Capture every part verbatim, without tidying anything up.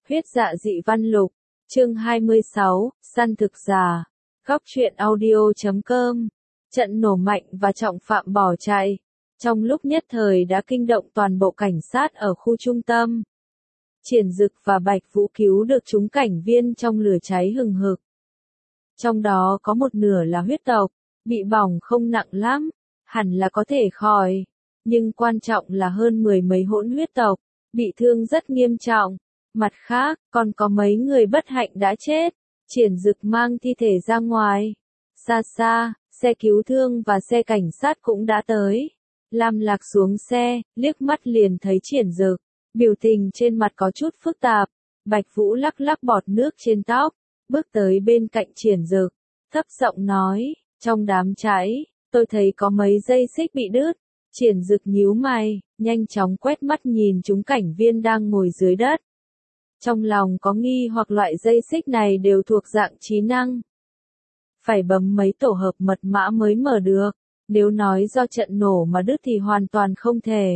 Huyết dạ dị văn lục, chương hai mươi sáu, săn thực giả. Góc truyện audio chấm com. Trận nổ mạnh và trọng phạm bỏ chạy. Trong lúc nhất thời đã kinh động toàn bộ cảnh sát ở khu trung tâm. Triển Dực và Bạch Vũ cứu được chúng cảnh viên trong lửa cháy hừng hực. Trong đó có một nửa là huyết tộc, bị bỏng không nặng lắm, hẳn là có thể khỏi. Nhưng quan trọng là hơn mười mấy hỗn huyết tộc, bị thương rất nghiêm trọng. Mặt khác, còn có mấy người bất hạnh đã chết. Triển Dực mang thi thể ra ngoài. Xa xa, xe cứu thương và xe cảnh sát cũng đã tới. Lam Lạc xuống xe, liếc mắt liền thấy Triển Dực. Biểu tình trên mặt có chút phức tạp. Bạch Vũ lắc lắc bọt nước trên tóc, bước tới bên cạnh Triển Dực, thấp giọng nói, trong đám cháy, tôi thấy có mấy dây xích bị đứt. Triển Dực nhíu mày, nhanh chóng quét mắt nhìn chúng cảnh viên đang ngồi dưới đất. Trong lòng có nghi hoặc loại dây xích này đều thuộc dạng trí năng. Phải bấm mấy tổ hợp mật mã mới mở được, nếu nói do trận nổ mà đứt thì hoàn toàn không thể.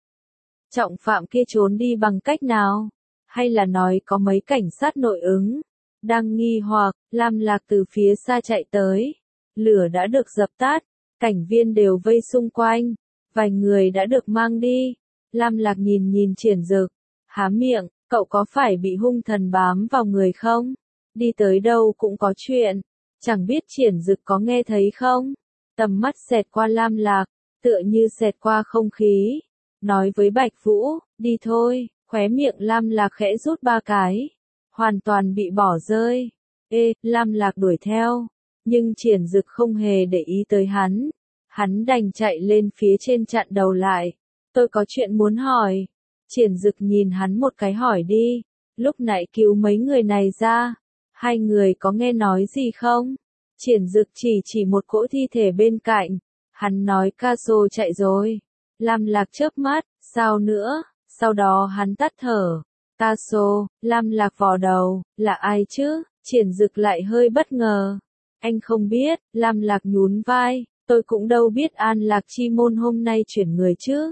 Trọng phạm kia trốn đi bằng cách nào? Hay là nói có mấy cảnh sát nội ứng? Đang nghi hoặc, Lam Lạc từ phía xa chạy tới. Lửa đã được dập tắt, cảnh viên đều vây xung quanh. Vài người đã được mang đi. Lam Lạc nhìn nhìn Triển Dực, há miệng, cậu có phải bị hung thần bám vào người không? Đi tới đâu cũng có chuyện. Chẳng biết Triển Dực có nghe thấy không? Tầm mắt xẹt qua Lam Lạc, tựa như xẹt qua không khí. Nói với Bạch Vũ, đi thôi, khóe miệng Lam Lạc khẽ rút ba cái. Hoàn toàn bị bỏ rơi. Ê, Lam Lạc đuổi theo. Nhưng Triển Dực không hề để ý tới hắn. Hắn đành chạy lên phía trên chặn đầu lại. Tôi có chuyện muốn hỏi. Triển Dực nhìn hắn một cái hỏi đi. Lúc nãy cứu mấy người này ra. Hai người có nghe nói gì không? Triển Dực chỉ chỉ một cỗ thi thể bên cạnh. Hắn nói Caso chạy rồi. Lam Lạc chớp mắt, sao nữa? Sau đó hắn tắt thở. Caso, Lam Lạc vò đầu, là ai chứ? Triển Dực lại hơi bất ngờ. Anh không biết, Lam Lạc nhún vai. Tôi cũng đâu biết An Lạc Chi Môn hôm nay chuyển người chứ.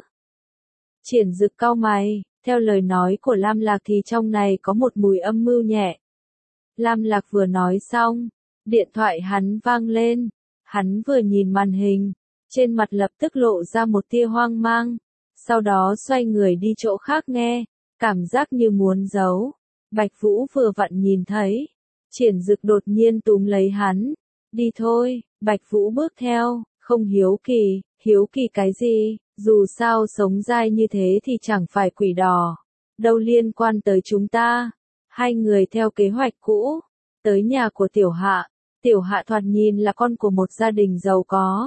Triển Dực cau mày, theo lời nói của Lam Lạc thì trong này có một mùi âm mưu nhẹ. Lam Lạc vừa nói xong, điện thoại hắn vang lên, hắn vừa nhìn màn hình, trên mặt lập tức lộ ra một tia hoang mang, sau đó xoay người đi chỗ khác nghe, cảm giác như muốn giấu. Bạch Vũ vừa vặn nhìn thấy, Triển Dực đột nhiên túm lấy hắn, đi thôi. Bạch Vũ bước theo, không hiếu kỳ, hiếu kỳ cái gì, dù sao sống dai như thế thì chẳng phải quỷ đỏ, đâu liên quan tới chúng ta. Hai người theo kế hoạch cũ, tới nhà của Tiểu Hạ. Tiểu Hạ thoạt nhìn là con của một gia đình giàu có.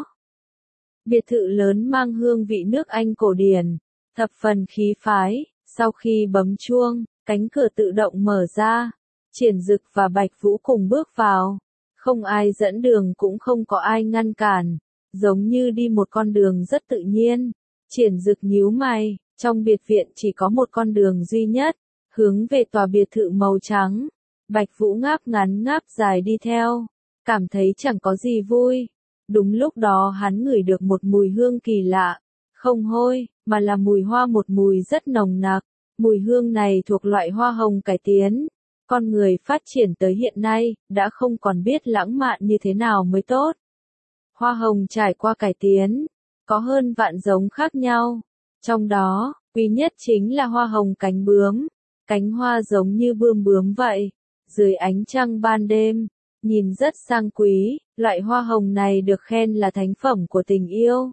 Biệt thự lớn mang hương vị nước Anh cổ điển, thập phần khí phái. Sau khi bấm chuông, cánh cửa tự động mở ra. Triển Dực và Bạch Vũ cùng bước vào. Không ai dẫn đường cũng không có ai ngăn cản, giống như đi một con đường rất tự nhiên. Triển Dực nhíu mày, trong biệt viện chỉ có một con đường duy nhất, hướng về tòa biệt thự màu trắng. Bạch Vũ ngáp ngắn ngáp dài đi theo, cảm thấy chẳng có gì vui. Đúng lúc đó hắn ngửi được một mùi hương kỳ lạ, không hôi, mà là mùi hoa, một mùi rất nồng nặc. Mùi hương này thuộc loại hoa hồng cải tiến. Con người phát triển tới hiện nay, đã không còn biết lãng mạn như thế nào mới tốt. Hoa hồng trải qua cải tiến, có hơn vạn giống khác nhau. Trong đó, quý nhất chính là hoa hồng cánh bướm. Cánh hoa giống như bươm bướm vậy. Dưới ánh trăng ban đêm, nhìn rất sang quý, loại hoa hồng này được khen là thánh phẩm của tình yêu.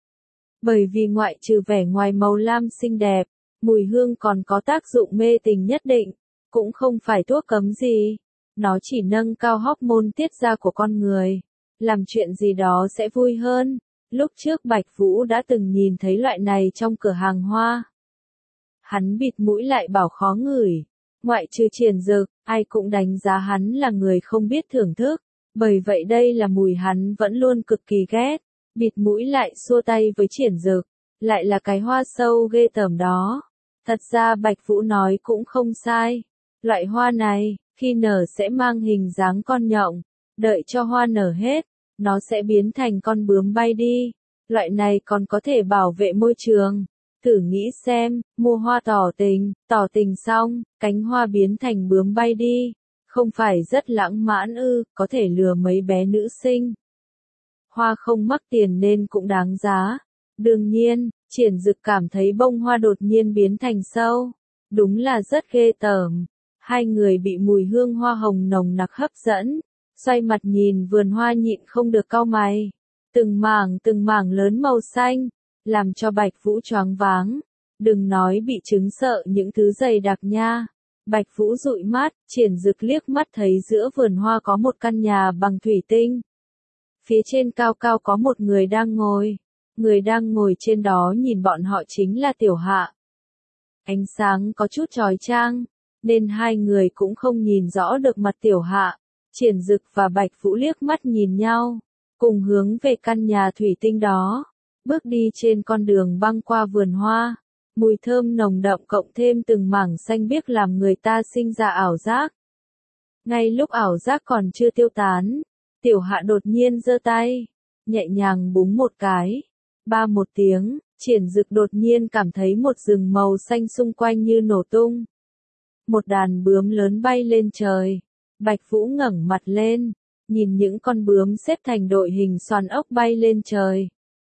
Bởi vì ngoại trừ vẻ ngoài màu lam xinh đẹp, mùi hương còn có tác dụng mê tình nhất định. Cũng không phải thuốc cấm gì, nó chỉ nâng cao hormone tiết ra của con người, làm chuyện gì đó sẽ vui hơn. Lúc trước Bạch Vũ đã từng nhìn thấy loại này trong cửa hàng hoa. Hắn bịt mũi lại bảo khó ngửi, ngoại trừ Triển Dực, ai cũng đánh giá hắn là người không biết thưởng thức, bởi vậy đây là mùi hắn vẫn luôn cực kỳ ghét. Bịt mũi lại xua tay với Triển Dực, lại là cái hoa sâu ghê tởm đó. Thật ra Bạch Vũ nói cũng không sai. Loại hoa này, khi nở sẽ mang hình dáng con nhộng, đợi cho hoa nở hết, nó sẽ biến thành con bướm bay đi. Loại này còn có thể bảo vệ môi trường, Thử nghĩ xem, mua hoa tỏ tình, tỏ tình xong, cánh hoa biến thành bướm bay đi. Không phải rất lãng mạn ư, có thể lừa mấy bé nữ sinh. Hoa không mắc tiền nên cũng đáng giá. Đương nhiên, Triển Dực cảm thấy bông hoa đột nhiên biến thành sâu. Đúng là rất ghê tởm. Hai người bị mùi hương hoa hồng nồng nặc hấp dẫn. Xoay mặt nhìn vườn hoa nhịn không được cau mày. Từng mảng từng mảng lớn màu xanh, làm cho Bạch Vũ choáng váng. Đừng nói bị chứng sợ những thứ dày đặc nha. Bạch Vũ dụi mắt, Triển Dực liếc mắt thấy giữa vườn hoa có một căn nhà bằng thủy tinh. Phía trên cao cao có một người đang ngồi. Người đang ngồi trên đó nhìn bọn họ chính là Tiểu Hạ. Ánh sáng có chút chói chang, nên hai người cũng không nhìn rõ được mặt Tiểu Hạ. Triển Dực và Bạch Vũ liếc mắt nhìn nhau, cùng hướng về căn nhà thủy tinh đó. Bước đi trên con đường băng qua vườn hoa. Mùi thơm nồng đậm cộng thêm từng mảng xanh biếc làm người ta sinh ra ảo giác. Ngay lúc ảo giác còn chưa tiêu tán, Tiểu Hạ đột nhiên giơ tay, nhẹ nhàng búng một cái. Ba một tiếng, Triển Dực đột nhiên cảm thấy một rừng màu xanh xung quanh như nổ tung. Một đàn bướm lớn bay lên trời. Bạch Vũ ngẩng mặt lên, nhìn những con bướm xếp thành đội hình xoàn ốc bay lên trời.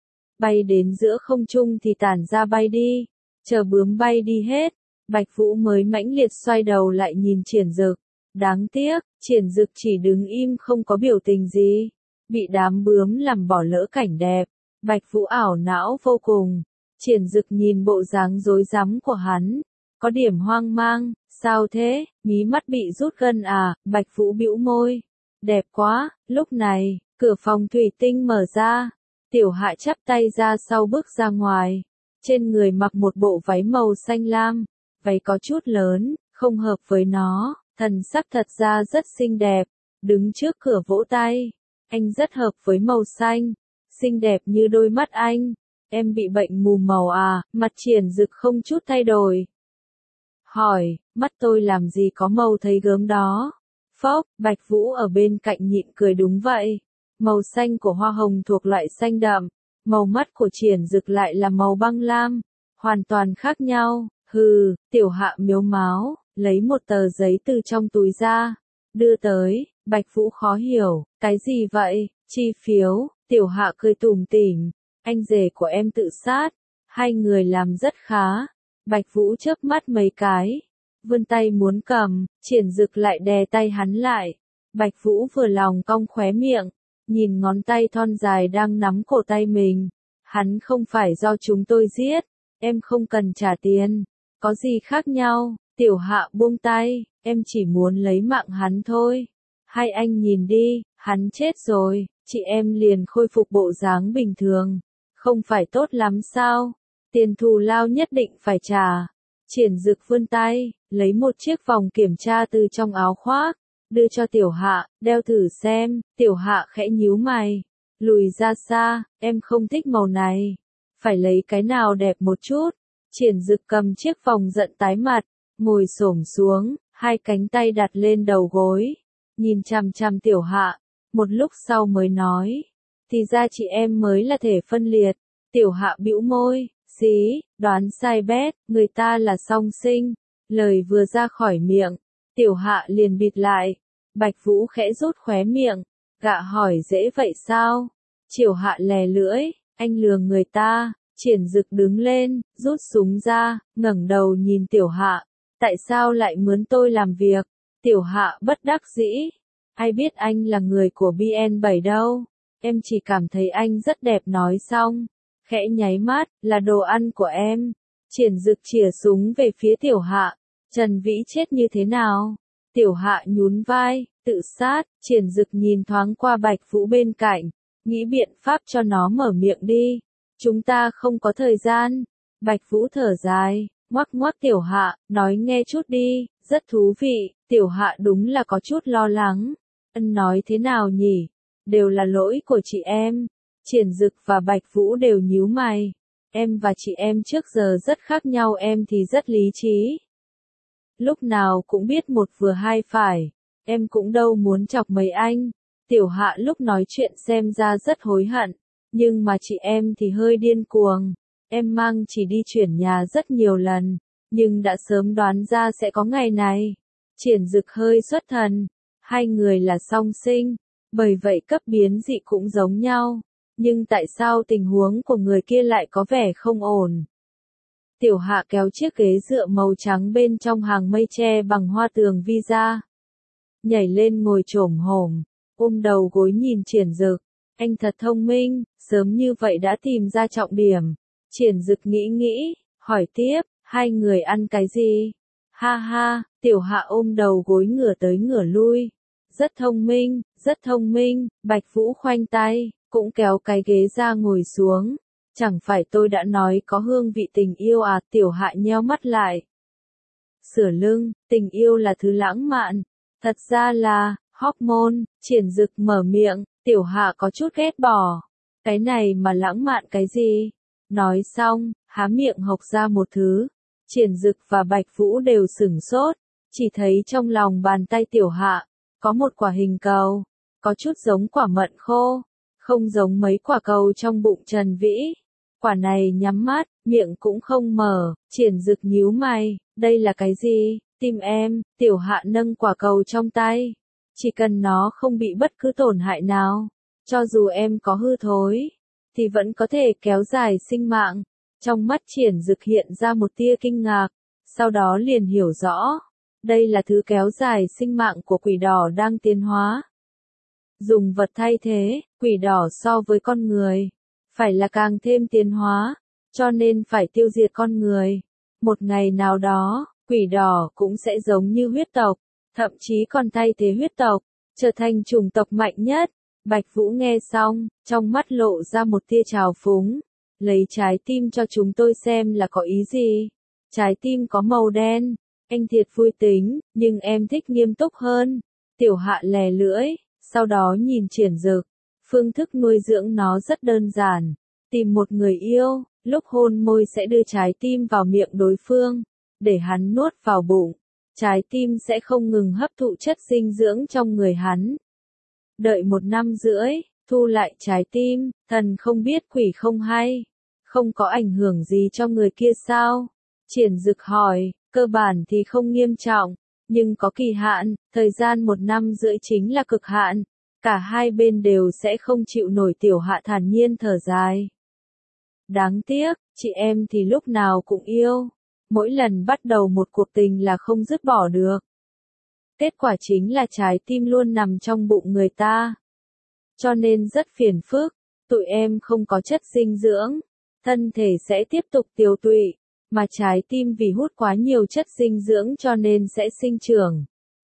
Bay đến giữa không trung thì tản ra bay đi. Chờ bướm bay đi hết, Bạch Vũ mới mãnh liệt xoay đầu lại nhìn Triển Dực. Đáng tiếc, Triển Dực chỉ đứng im không có biểu tình gì. Bị đám bướm làm bỏ lỡ cảnh đẹp. Bạch Vũ ảo não vô cùng. Triển Dực nhìn bộ dáng rối rắm của hắn, có điểm hoang mang. Sao thế, mí mắt bị rút gân à? Bạch Vũ bĩu môi. Đẹp quá. Lúc này, cửa phòng thủy tinh mở ra. Tiểu Hạ chắp tay ra sau bước ra ngoài. Trên người mặc một bộ váy màu xanh lam. Váy có chút lớn, không hợp với nó. Thần sắc thật ra rất xinh đẹp. Đứng trước cửa vỗ tay. Anh rất hợp với màu xanh. Xinh đẹp như đôi mắt anh. Em bị bệnh mù màu à? Mặt Triển Dực không chút thay đổi. Hỏi, mắt tôi làm gì có màu thấy gớm đó? Phốc, Bạch Vũ ở bên cạnh nhịn cười đúng vậy. Màu xanh của hoa hồng thuộc loại xanh đậm. Màu mắt của Triển Dực lại là màu băng lam. Hoàn toàn khác nhau. Hừ, Tiểu Hạ miếu máu, lấy một tờ giấy từ trong túi ra. Đưa tới, Bạch Vũ khó hiểu, cái gì vậy? Chi phiếu. Tiểu Hạ cười tủm tỉm. Anh rể của em tự sát. Hai người làm rất khá. Bạch Vũ chớp mắt mấy cái. Vươn tay muốn cầm, Triển Dực lại đè tay hắn lại. Bạch Vũ vừa lòng cong khóe miệng. Nhìn ngón tay thon dài đang nắm cổ tay mình. Hắn không phải do chúng tôi giết. Em không cần trả tiền. Có gì khác nhau? Tiểu Hạ buông tay. Em chỉ muốn lấy mạng hắn thôi. Hai anh nhìn đi, hắn chết rồi. Chị em liền khôi phục bộ dáng bình thường. Không phải tốt lắm sao? Tiền thù lao nhất định phải trả. Triển Dực vươn tay, lấy một chiếc vòng kiểm tra từ trong áo khoác, đưa cho Tiểu Hạ, đeo thử xem. Tiểu Hạ khẽ nhíu mày, lùi ra xa, em không thích màu này. Phải lấy cái nào đẹp một chút. Triển Dực cầm chiếc vòng giận tái mặt, ngồi xổm xuống, hai cánh tay đặt lên đầu gối, nhìn chằm chằm Tiểu Hạ. Một lúc sau mới nói, thì ra chị em mới là thể phân liệt. Tiểu Hạ bĩu môi, xí, đoán sai bét, người ta là song sinh. Lời vừa ra khỏi miệng, Tiểu Hạ liền bịt lại. Bạch Vũ khẽ rút khóe miệng, gạ hỏi dễ vậy sao? Tiểu Hạ lè lưỡi, anh lừa người ta. Triển Dực đứng lên, rút súng ra, ngẩng đầu nhìn Tiểu Hạ. Tại sao lại mướn tôi làm việc? Tiểu Hạ bất đắc dĩ. Ai biết anh là người của B N bảy đâu. Em chỉ cảm thấy anh rất đẹp nói xong. Khẽ nháy mắt, là đồ ăn của em. Triển Dực chìa súng về phía Tiểu Hạ. Trần Vĩ chết như thế nào? Tiểu Hạ nhún vai, tự sát. Triển Dực nhìn thoáng qua Bạch Vũ bên cạnh. Nghĩ biện pháp cho nó mở miệng đi. Chúng ta không có thời gian. Bạch Vũ thở dài, ngoắc ngoắc Tiểu Hạ, nói nghe chút đi, rất thú vị. Tiểu Hạ đúng là có chút lo lắng. Ân nói thế nào nhỉ? Đều là lỗi của chị em. Triển Dực và Bạch Vũ đều nhíu mày. Em và chị em trước giờ rất khác nhau, em thì rất lý trí. Lúc nào cũng biết một vừa hai phải. Em cũng đâu muốn chọc mấy anh. Tiểu Hạ lúc nói chuyện xem ra rất hối hận. Nhưng mà chị em thì hơi điên cuồng. em mang chỉ đi chuyển nhà rất nhiều lần, nhưng đã sớm đoán ra sẽ có ngày này. Triển Dực hơi xuất thần, hai người là song sinh, bởi vậy cấp biến dị cũng giống nhau, nhưng tại sao tình huống của người kia lại có vẻ không ổn? Tiểu Hạ kéo chiếc ghế dựa màu trắng bên trong hàng mây tre bằng hoa tường vi ra, nhảy lên ngồi chổm hổm, ôm đầu gối nhìn Triển Dực. Anh thật thông minh, sớm như vậy đã tìm ra trọng điểm. Triển Dực nghĩ nghĩ, hỏi tiếp, hai người ăn cái gì? Ha ha, Tiểu Hạ ôm đầu gối ngửa tới ngửa lui. Rất thông minh, rất thông minh, Bạch Vũ khoanh tay, cũng kéo cái ghế ra ngồi xuống. Chẳng phải tôi đã nói có hương vị tình yêu à? Tiểu Hạ nheo mắt lại. Sửa lưng, tình yêu là thứ lãng mạn. Thật ra là, hormone. Triển Dực mở miệng, Tiểu Hạ có chút ghét bỏ. Cái này mà lãng mạn cái gì? Nói xong, há miệng hộc ra một thứ. Triển Dực và Bạch Vũ đều sửng sốt, chỉ thấy trong lòng bàn tay Tiểu Hạ, có một quả hình cầu, có chút giống quả mận khô, không giống mấy quả cầu trong bụng Trần Vĩ. Quả này nhắm mắt, miệng cũng không mở, Triển Dực nhíu mày, đây là cái gì? Tim em. Tiểu Hạ nâng quả cầu trong tay. Chỉ cần nó không bị bất cứ tổn hại nào, cho dù em có hư thối, thì vẫn có thể kéo dài sinh mạng. Trong mắt Triển Dực hiện ra một tia kinh ngạc, sau đó liền hiểu rõ, đây là thứ kéo dài sinh mạng của quỷ đỏ đang tiến hóa. Dùng vật thay thế, quỷ đỏ so với con người, phải là càng thêm tiến hóa, cho nên phải tiêu diệt con người. Một ngày nào đó, quỷ đỏ cũng sẽ giống như huyết tộc, thậm chí còn thay thế huyết tộc, trở thành chủng tộc mạnh nhất. Bạch Vũ nghe xong, trong mắt lộ ra một tia trào phúng. Lấy trái tim cho chúng tôi xem là có ý gì? Trái tim có màu đen. Anh thiệt vui tính, nhưng em thích nghiêm túc hơn. Tiểu Hạ lè lưỡi, sau đó nhìn Triển Dực. Phương thức nuôi dưỡng nó rất đơn giản. Tìm một người yêu, lúc hôn môi sẽ đưa trái tim vào miệng đối phương, để hắn nuốt vào bụng. Trái tim sẽ không ngừng hấp thụ chất dinh dưỡng trong người hắn. Đợi một năm rưỡi, thu lại trái tim, thần không biết quỷ không hay. Không có ảnh hưởng gì cho người kia sao? Triển Dực hỏi, cơ bản thì không nghiêm trọng, nhưng có kỳ hạn, thời gian một năm rưỡi chính là cực hạn. Cả hai bên đều sẽ không chịu nổi. Tiểu Hạ thản nhiên thở dài. Đáng tiếc, chị em thì lúc nào cũng yêu. Mỗi lần bắt đầu một cuộc tình là không dứt bỏ được. Kết quả chính là trái tim luôn nằm trong bụng người ta. Cho nên rất phiền phức, tụi em không có chất dinh dưỡng, thân thể sẽ tiếp tục tiêu tụy, mà trái tim vì hút quá nhiều chất dinh dưỡng cho nên sẽ sinh trưởng.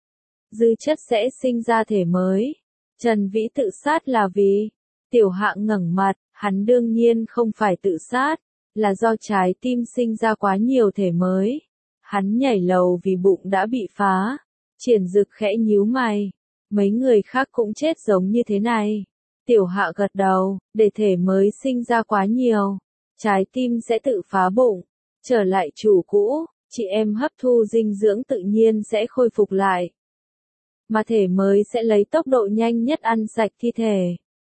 Dư chất sẽ sinh ra thể mới. Trần Vĩ tự sát là vì, Tiểu Hạ ngẩng mặt, hắn đương nhiên không phải tự sát, là do trái tim sinh ra quá nhiều thể mới. Hắn nhảy lầu vì bụng đã bị phá. Triển Dực khẽ nhíu mày. Mấy người khác cũng chết giống như thế này. Tiểu Hạ gật đầu, để thể mới sinh ra quá nhiều, trái tim sẽ tự phá bụng, trở lại chủ cũ, chị em hấp thu dinh dưỡng tự nhiên sẽ khôi phục lại. Mà thể mới sẽ lấy tốc độ nhanh nhất ăn sạch thi thể.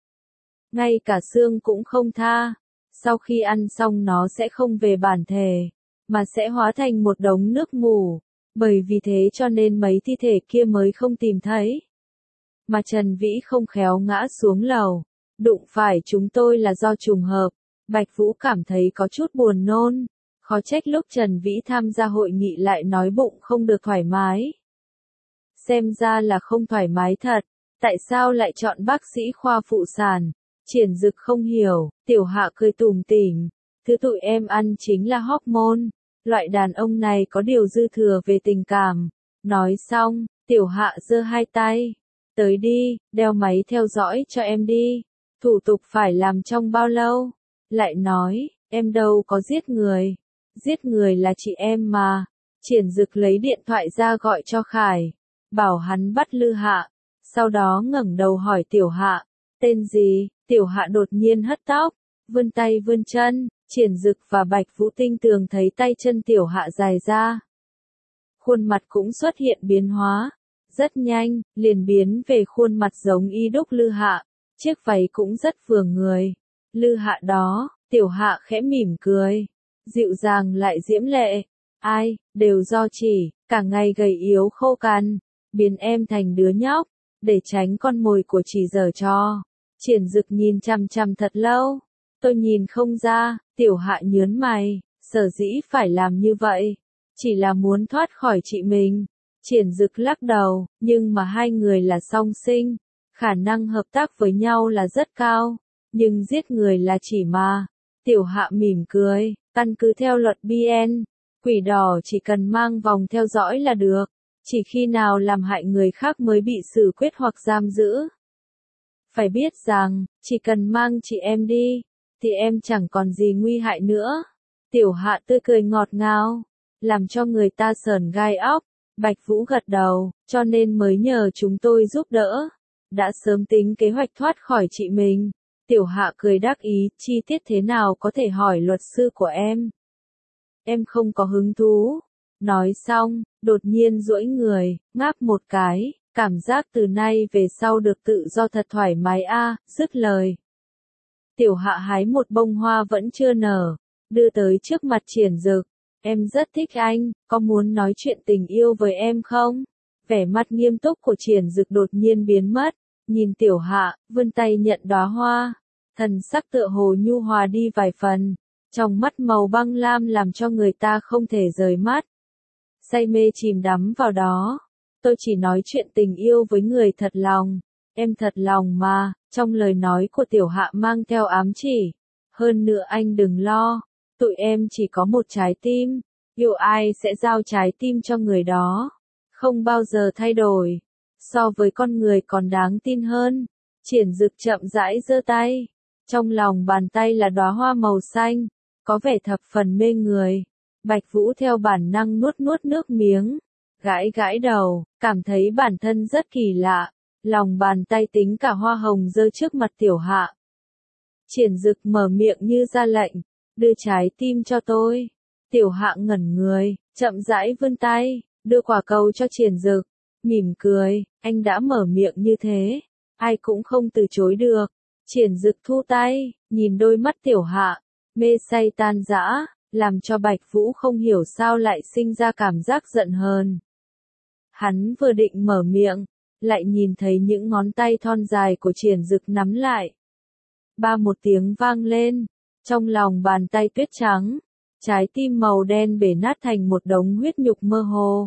Ngay cả xương cũng không tha. Sau khi ăn xong nó sẽ không về bản thể, mà sẽ hóa thành một đống nước mù. Bởi vì thế cho nên mấy thi thể kia mới không tìm thấy. Mà Trần Vĩ không khéo ngã xuống lầu. Đụng phải chúng tôi là do trùng hợp. Bạch Vũ cảm thấy có chút buồn nôn. Khó trách lúc Trần Vĩ tham gia hội nghị lại nói bụng không được thoải mái. Xem ra là không thoải mái thật. Tại sao lại chọn bác sĩ khoa phụ sản? Triển Dực không hiểu. Tiểu Hạ cười tủm tỉm. Thứ tụi em ăn chính là hormone. Loại đàn ông này có điều dư thừa về tình cảm. Nói xong, Tiểu Hạ giơ hai tay. Tới đi, đeo máy theo dõi cho em đi. Thủ tục phải làm trong bao lâu? Lại nói, em đâu có giết người. Giết người là chị em mà. Triển Dực lấy điện thoại ra gọi cho Khải. Bảo hắn bắt Lư Hạ. Sau đó ngẩng đầu hỏi Tiểu Hạ. Tên gì? Tiểu Hạ đột nhiên hất tóc. Vươn tay vươn chân. Triển Dực và Bạch Vũ tinh tường thấy tay chân Tiểu Hạ dài ra. Khuôn mặt cũng xuất hiện biến hóa. Rất nhanh, liền biến về khuôn mặt giống y đúc Lư Hạ. Chiếc váy cũng rất vừa người. Lư Hạ đó, Tiểu Hạ khẽ mỉm cười. dịu dàng lại diễm lệ. Ai, đều do chỉ, cả ngày gầy yếu khô cằn, biến em thành đứa nhóc, để tránh con mồi của chỉ giở trò. Triển Dực nhìn chằm chằm thật lâu. Tôi nhìn không ra, Tiểu Hạ nhớn mày, sở dĩ phải làm như vậy, chỉ là muốn thoát khỏi chị mình. Triển Dực lắc đầu, nhưng mà hai người là song sinh, khả năng hợp tác với nhau là rất cao, nhưng giết người là chỉ mà. Tiểu Hạ mỉm cười, căn cứ theo luật bê en, quỷ đỏ chỉ cần mang vòng theo dõi là được, chỉ khi nào làm hại người khác mới bị xử quyết hoặc giam giữ. Phải biết rằng, chỉ cần mang chị em đi, thì em chẳng còn gì nguy hại nữa. Tiểu Hạ tươi cười ngọt ngào, làm cho người ta sởn gai óc. Bạch Vũ gật đầu, cho nên mới nhờ chúng tôi giúp đỡ. Đã sớm tính kế hoạch thoát khỏi chị mình. Tiểu Hạ cười đắc ý, chi tiết thế nào có thể hỏi luật sư của em. Em không có hứng thú. Nói xong, đột nhiên duỗi người, ngáp một cái, cảm giác từ nay về sau được tự do thật thoải mái a, dứt lời. Tiểu Hạ hái một bông hoa vẫn chưa nở, đưa tới trước mặt Triển Dực. Em rất thích anh, có muốn nói chuyện tình yêu với em không? Vẻ mặt nghiêm túc của Triển Dực đột nhiên biến mất, nhìn Tiểu Hạ, vươn tay nhận đóa hoa, thần sắc tựa hồ nhu hòa đi vài phần, trong mắt màu băng lam làm cho người ta không thể rời mắt. Say mê chìm đắm vào đó, tôi chỉ nói chuyện tình yêu với người thật lòng, em thật lòng mà, trong lời nói của Tiểu Hạ mang theo ám chỉ. Hơn nữa anh đừng lo. Tụi em chỉ có một trái tim, yêu ai sẽ giao trái tim cho người đó, không bao giờ thay đổi, so với con người còn đáng tin hơn. Triển Dực chậm rãi giơ tay, trong lòng bàn tay là đóa hoa màu xanh, có vẻ thập phần mê người. Bạch Vũ theo bản năng nuốt nuốt nước miếng, gãi gãi đầu, cảm thấy bản thân rất kỳ lạ, lòng bàn tay tính cả hoa hồng giơ trước mặt Tiểu Hạ. Triển Dực mở miệng như ra lệnh. Đưa trái tim cho tôi. Tiểu Hạ ngẩn người, chậm rãi vươn tay, đưa quả cầu cho Triển Dực, mỉm cười, anh đã mở miệng như thế, ai cũng không từ chối được. Triển Dực thu tay, nhìn đôi mắt Tiểu Hạ, mê say tan rã, làm cho Bạch Vũ không hiểu sao lại sinh ra cảm giác giận hờn. Hắn vừa định mở miệng, lại nhìn thấy những ngón tay thon dài của Triển Dực nắm lại. Ba một tiếng vang lên. Trong lòng bàn tay tuyết trắng, trái tim màu đen bể nát thành một đống huyết nhục mơ hồ.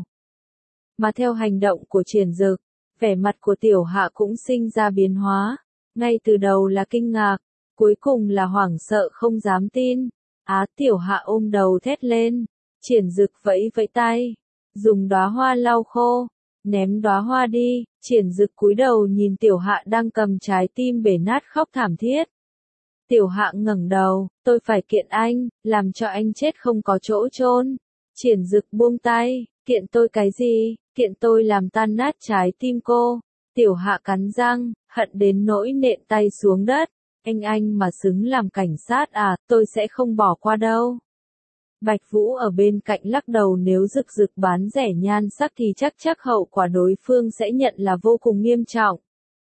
Mà theo hành động của Triển Dực, vẻ mặt của Tiểu Hạ cũng sinh ra biến hóa. Ngay từ đầu là kinh ngạc, cuối cùng là hoảng sợ không dám tin. Á, Tiểu Hạ ôm đầu thét lên. Triển Dực vẫy vẫy tay, dùng đóa hoa lau khô, ném đóa hoa đi. Triển Dực cúi đầu nhìn Tiểu Hạ đang cầm trái tim bể nát khóc thảm thiết. Tiểu Hạ ngẩng đầu, tôi phải kiện anh, làm cho anh chết không có chỗ chôn. Triển Dực buông tay, kiện tôi cái gì, kiện tôi làm tan nát trái tim cô. Tiểu Hạ cắn răng, hận đến nỗi nện tay xuống đất. Anh anh mà xứng làm cảnh sát à, tôi sẽ không bỏ qua đâu. Bạch Vũ ở bên cạnh lắc đầu, nếu Dực Dực bán rẻ nhan sắc thì chắc chắc hậu quả đối phương sẽ nhận là vô cùng nghiêm trọng.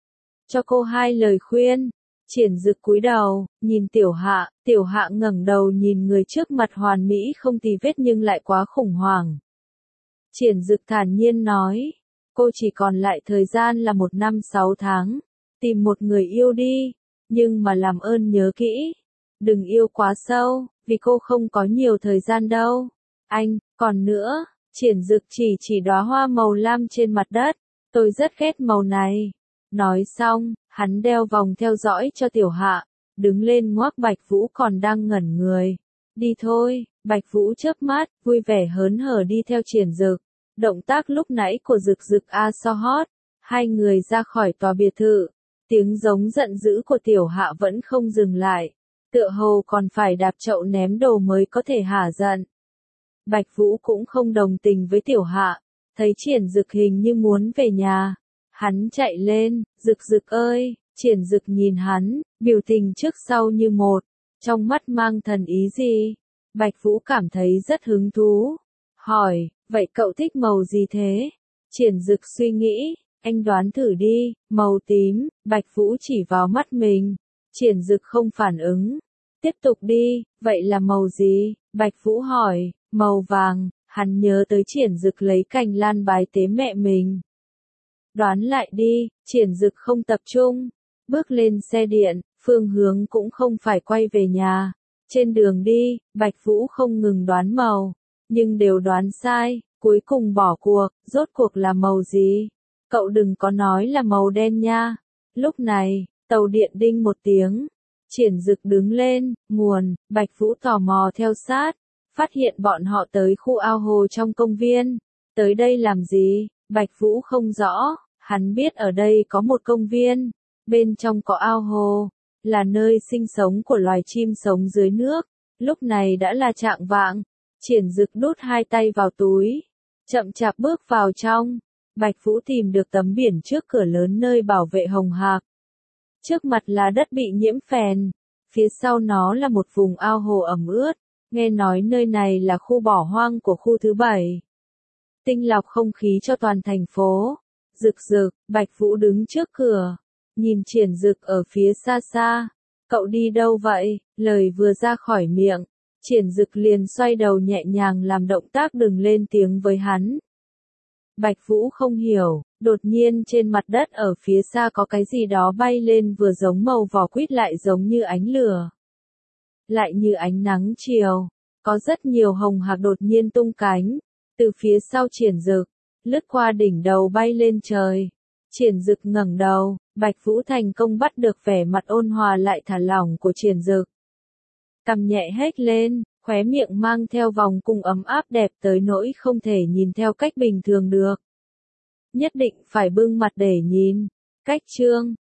Cho cô hai lời khuyên. Triển Dực cúi đầu, nhìn Tiểu Hạ, Tiểu Hạ ngẩng đầu nhìn người trước mặt hoàn mỹ không tì vết nhưng lại quá khủng hoảng. Triển Dực thản nhiên nói, cô chỉ còn lại thời gian là một năm sáu tháng, tìm một người yêu đi, nhưng mà làm ơn nhớ kỹ, đừng yêu quá sâu, vì cô không có nhiều thời gian đâu. Anh, còn nữa, Triển Dực chỉ chỉ đóa hoa màu lam trên mặt đất, tôi rất ghét màu này. Nói xong, hắn đeo vòng theo dõi cho Tiểu Hạ, đứng lên ngoác Bạch Vũ còn đang ngẩn người. Đi thôi, Bạch Vũ chớp mắt, vui vẻ hớn hở đi theo Triển Dực. Động tác lúc nãy của Dực Dực a so hot, hai người ra khỏi tòa biệt thự, tiếng giống giận dữ của Tiểu Hạ vẫn không dừng lại, tựa hồ còn phải đạp chậu ném đồ mới có thể hả giận. Bạch Vũ cũng không đồng tình với Tiểu Hạ, thấy Triển Dực hình như muốn về nhà. Hắn chạy lên, Dực Dực ơi, Triển Dực nhìn hắn, biểu tình trước sau như một, trong mắt mang thần ý gì. Bạch Vũ cảm thấy rất hứng thú, hỏi, vậy cậu thích màu gì thế? Triển Dực suy nghĩ, anh đoán thử đi, màu tím. Bạch Vũ chỉ vào mắt mình, Triển Dực không phản ứng. Tiếp tục đi, vậy là màu gì? Bạch Vũ hỏi, màu vàng, hắn nhớ tới Triển Dực lấy cành lan bái tế mẹ mình. Đoán lại đi, Triển Dực không tập trung, bước lên xe điện, phương hướng cũng không phải quay về nhà. Trên đường đi, Bạch Vũ không ngừng đoán màu, nhưng đều đoán sai, cuối cùng bỏ cuộc, rốt cuộc là màu gì? Cậu đừng có nói là màu đen nha. Lúc này, tàu điện đinh một tiếng, Triển Dực đứng lên, nguồn, Bạch Vũ tò mò theo sát, phát hiện bọn họ tới khu ao hồ trong công viên. Tới đây làm gì? Bạch Vũ không rõ, hắn biết ở đây có một công viên, bên trong có ao hồ, là nơi sinh sống của loài chim sống dưới nước. Lúc này đã là chạng vạng, Triển Dực đút hai tay vào túi, chậm chạp bước vào trong. Bạch Vũ tìm được tấm biển trước cửa lớn nơi bảo vệ hồng hạc. Trước mặt là đất bị nhiễm phèn, phía sau nó là một vùng ao hồ ẩm ướt, nghe nói nơi này là khu bỏ hoang của khu thứ bảy. Tinh lọc không khí cho toàn thành phố. Dực Dực, Bạch Vũ đứng trước cửa, nhìn Triển Dực ở phía xa xa. Cậu đi đâu vậy? Lời vừa ra khỏi miệng, Triển Dực liền xoay đầu nhẹ nhàng làm động tác đừng lên tiếng với hắn. Bạch Vũ không hiểu, đột nhiên trên mặt đất ở phía xa có cái gì đó bay lên vừa giống màu vỏ quýt lại giống như ánh lửa. Lại như ánh nắng chiều, có rất nhiều hồng hạc đột nhiên tung cánh, từ phía sau Triển Dực, lướt qua đỉnh đầu bay lên trời. Triển Dực ngẩng đầu, Bạch Vũ thành công bắt được vẻ mặt ôn hòa lại thả lỏng của Triển Dực. Cằm nhẹ hếch lên, khóe miệng mang theo vòng cung ấm áp đẹp tới nỗi không thể nhìn theo cách bình thường được. Nhất định phải bưng mặt để nhìn. Cách chương